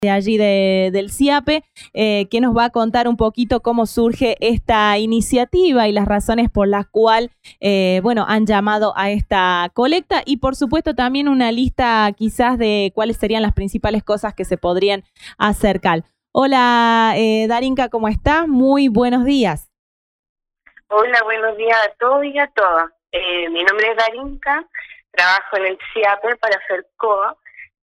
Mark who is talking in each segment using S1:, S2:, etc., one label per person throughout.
S1: de allí del CIAPE, que nos va a contar un poquito cómo surge esta iniciativa y las razones por las cuales han llamado a esta colecta, y por supuesto también una lista quizás de cuáles serían las principales cosas que se podrían acercar. Hola Darinka, ¿cómo estás? Muy buenos días.
S2: Hola, buenos días a todos y a todas. Mi nombre es Darinka, trabajo en el CIAPE para FERCOA.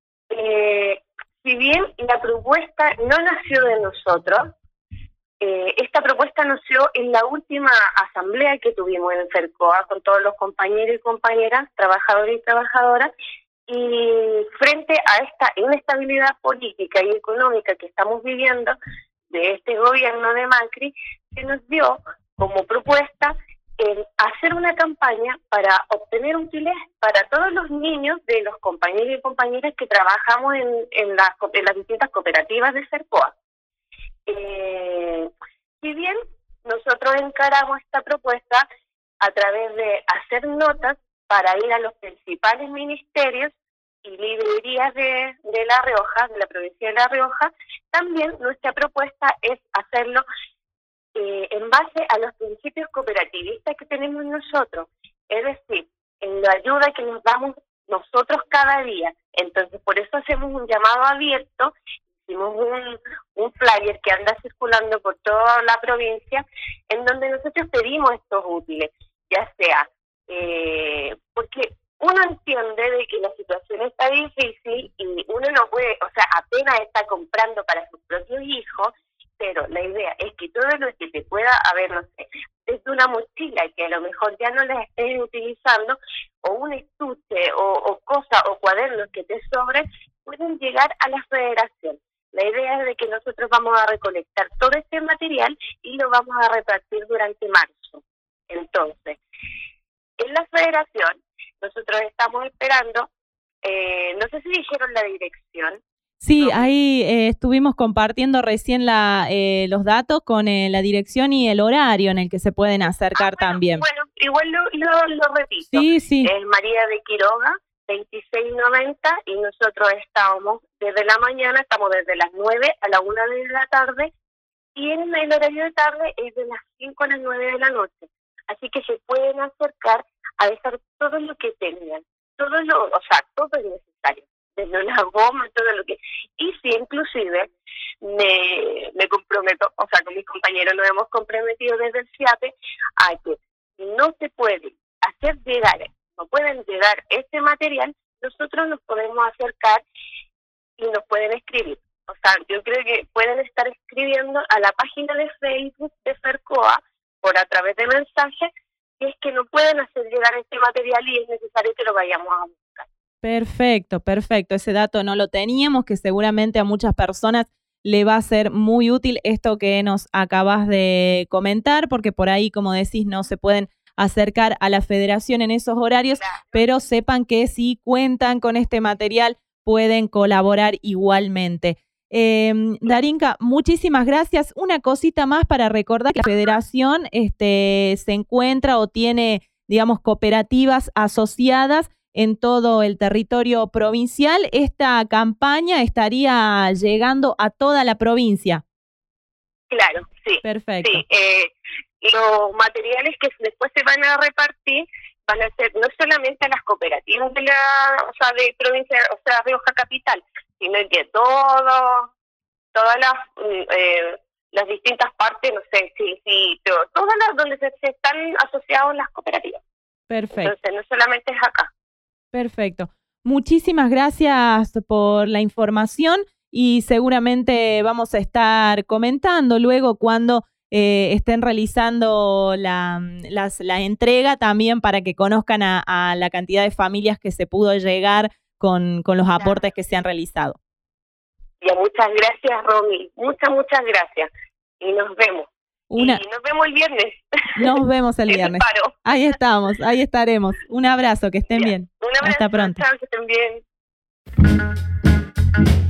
S2: Si bien la propuesta no nació de nosotros, esta propuesta nació en la última asamblea que tuvimos en el FERCOA con todos los compañeros y compañeras, trabajadores y trabajadoras, y frente a esta inestabilidad política y económica que estamos viviendo de este gobierno de Macri, se nos dio como propuesta hacer una campaña para obtener útiles para todos los niños de los compañeros y compañeras que trabajamos en las distintas cooperativas de FERCOA. Si bien nosotros encaramos esta propuesta a través de hacer notas para ir a los principales ministerios y librerías de La Rioja, de la provincia de La Rioja, también nuestra propuesta es hacerlo en base a los principios cooperativistas que tenemos nosotros, es decir, en la ayuda que nos damos nosotros cada día. Entonces, por eso hacemos un llamado abierto, hicimos un flyer que anda circulando por toda la provincia, en donde nosotros pedimos estos útiles, ya sea porque uno entiende de que la situación está difícil y uno no puede, apenas está comprando para sus propios hijos, pero la idea es que todo lo que te pueda haber, no sé, desde una mochila que a lo mejor ya no la estés utilizando, o un estuche, o cosas, o cuadernos que te sobren, pueden llegar a la federación. La idea es de que nosotros vamos a recolectar todo este material y lo vamos a repartir durante marzo. Entonces, en la federación, nosotros estamos esperando, no sé si dijeron la dirección.
S1: Sí, ahí estuvimos compartiendo recién los datos con la dirección y el horario en el que se pueden acercar también.
S2: Bueno, igual lo repito.
S1: Sí.
S2: Es María de Quiroga, 2690, y nosotros estamos desde la mañana, estamos desde las 9 a la 1 de la tarde, y en el horario de tarde es de las 5 a las 9 de la noche. Así que se pueden acercar a dejar todo lo que tengan, todo es necesario. Desde las gomas, todo lo que... Y sí, inclusive, me comprometo, con mis compañeros nos hemos comprometido desde el CIAPE a que no se puede hacer llegar, no pueden llegar este material, nosotros nos podemos acercar y nos pueden escribir. Yo creo que pueden estar escribiendo a la página de Facebook de FERCOA a través de mensajes, si es que no pueden hacer llegar este material y es necesario que lo vayamos a buscar.
S1: Perfecto. Ese dato no lo teníamos, que seguramente a muchas personas le va a ser muy útil esto que nos acabas de comentar, porque por ahí, como decís, no se pueden acercar a la federación en esos horarios, claro. Pero sepan que si cuentan con este material pueden colaborar igualmente. Darinka, muchísimas gracias. Una cosita más para recordar que la federación se encuentra o tiene, digamos, cooperativas asociadas en todo el territorio provincial. Esta campaña estaría llegando a toda la provincia.
S2: Claro, sí.
S1: Perfecto.
S2: Sí, los materiales que después se van a repartir van a ser no solamente a las cooperativas de de provincia, Rioja Capital, sino que todas las distintas partes, no sé, todas las donde se están asociados las cooperativas.
S1: Perfecto.
S2: Entonces, no solamente es acá.
S1: Perfecto. Muchísimas gracias por la información y seguramente vamos a estar comentando luego cuando estén realizando la entrega también para que conozcan a la cantidad de familias que se pudo llegar con los aportes que se han realizado.
S2: Ya, muchas gracias, Romy. Muchas gracias. Y nos vemos. Y nos vemos el viernes.
S1: Nos vemos el viernes. Ahí estamos, ahí estaremos. Un abrazo, que estén bien.
S2: Un abrazo.
S1: Hasta pronto.
S2: Chao, que estén bien.